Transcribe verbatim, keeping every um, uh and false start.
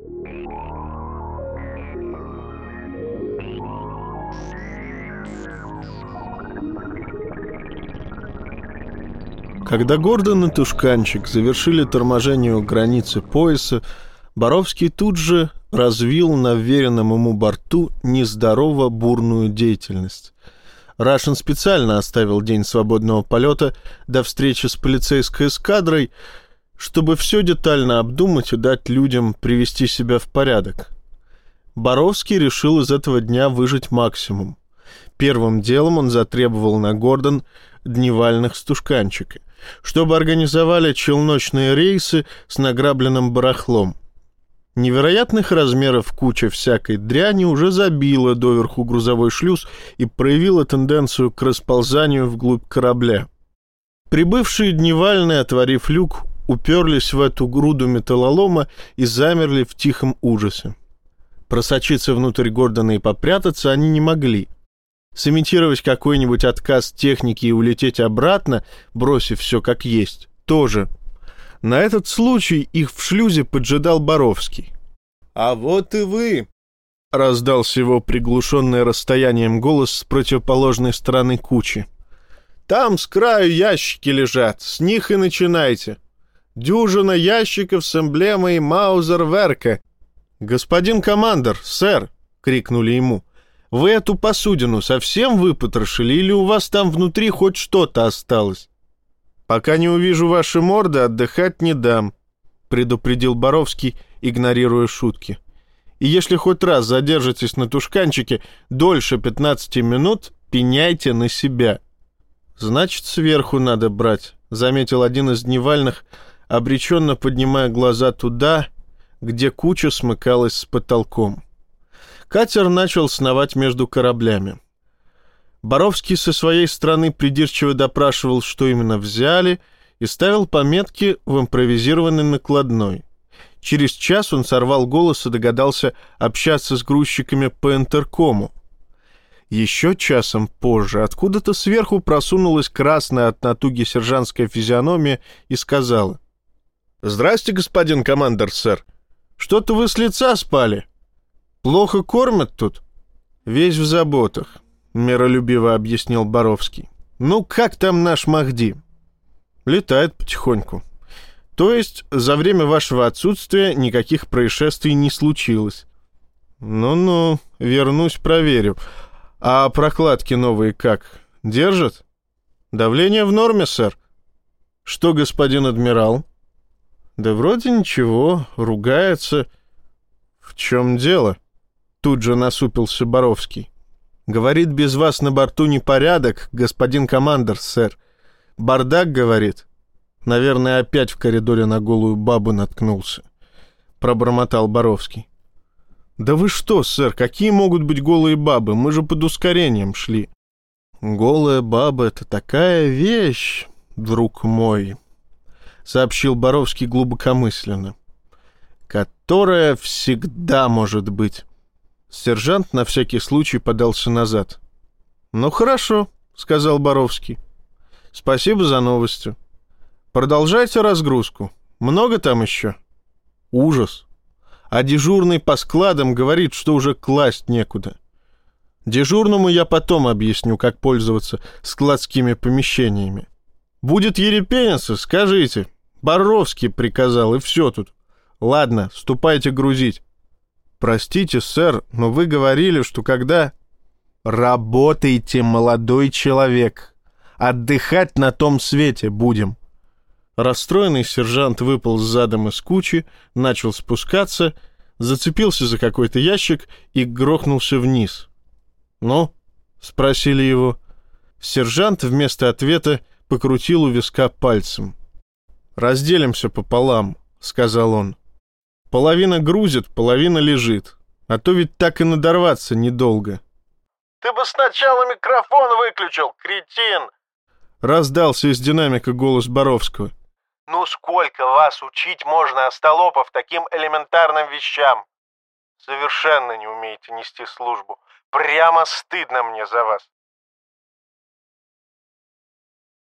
Когда Гордон и Тушканчик завершили торможение у границы пояса, Боровский тут же развил на вверенном ему борту нездорово бурную деятельность. Рашин специально оставил день свободного полета до встречи с полицейской эскадрой, чтобы все детально обдумать и дать людям привести себя в порядок. Боровский решил из этого дня выжать максимум. Первым делом он затребовал на Гордон дневальных с Тушканчика, чтобы организовали челночные рейсы с награбленным барахлом. Невероятных размеров куча всякой дряни уже забила доверху грузовой шлюз и проявила тенденцию к расползанию вглубь корабля. Прибывшие дневальные, отворив люк, уперлись в эту груду металлолома и замерли в тихом ужасе. Просочиться внутрь Гордона и попрятаться они не могли. Сымитировать какой-нибудь отказ техники и улететь обратно, бросив все как есть, тоже. На этот случай их в шлюзе поджидал Боровский. «А вот и вы!» — раздался его приглушенный расстоянием голос с противоположной стороны кучи. «Там с краю ящики лежат, с них и начинайте. Дюжина ящиков с эмблемой Маузер-Верке». «Господин командор, сэр!» — крикнули ему. «Вы эту посудину совсем выпотрошили или у вас там внутри хоть что-то осталось?» «Пока не увижу ваши морды, отдыхать не дам», — предупредил Боровский, игнорируя шутки. «И если хоть раз задержитесь на Тушканчике дольше пятнадцати минут, пеняйте на себя». «Значит, сверху надо брать», — заметил один из дневальных, обреченно поднимая глаза туда, где куча смыкалась с потолком. Катер начал сновать между кораблями. Боровский со своей стороны придирчиво допрашивал, что именно взяли, и ставил пометки в импровизированной накладной. Через час он сорвал голос и догадался общаться с грузчиками по интеркому. Еще часом позже откуда-то сверху просунулась красная от натуги сержантская физиономия и сказала: «Здрасте, господин командор, сэр. Что-то вы с лица спали. Плохо кормят тут?» «Весь в заботах», — миролюбиво объяснил Боровский. «Ну, как там наш Махди?» «Летает потихоньку. То есть за время вашего отсутствия никаких происшествий не случилось?» «Ну-ну, вернусь, проверю. А прокладки новые как? Держат?» «Давление в норме, сэр». «Что, господин адмирал?» «Да вроде ничего, ругается». «В чем дело?» Тут же насупился Боровский. «Говорит, без вас на борту непорядок, господин командор, сэр. Бардак, говорит». «Наверное, опять в коридоре на голую бабу наткнулся», — пробормотал Боровский. «Да вы что, сэр, какие могут быть голые бабы? Мы же под ускорением шли». «Голая баба — это такая вещь, друг мой», — сообщил Боровский глубокомысленно, «которая всегда может быть». Сержант на всякий случай подался назад. «Ну хорошо», — сказал Боровский. «Спасибо за новости. Продолжайте разгрузку. Много там еще?» «Ужас. А дежурный по складам говорит, что уже класть некуда. Дежурному я потом объясню, как пользоваться складскими помещениями. Будет ерепениться, скажите. Боровский приказал, и все тут. Ладно, ступайте грузить». «Простите, сэр, но вы говорили, что когда...» «Работайте, молодой человек. Отдыхать на том свете будем». Расстроенный сержант выполз задом из кучи, начал спускаться, зацепился за какой-то ящик и грохнулся вниз. «Ну?» — спросили его. Сержант вместо ответа покрутил у виска пальцем. «Разделимся пополам», — сказал он. «Половина грузит, половина лежит. А то ведь так и надорваться недолго». «Ты бы сначала микрофон выключил, кретин!» Раздался из динамика голос Боровского. «Ну сколько вас учить можно, остолопов, таким элементарным вещам? Совершенно не умеете нести службу. Прямо стыдно мне за вас».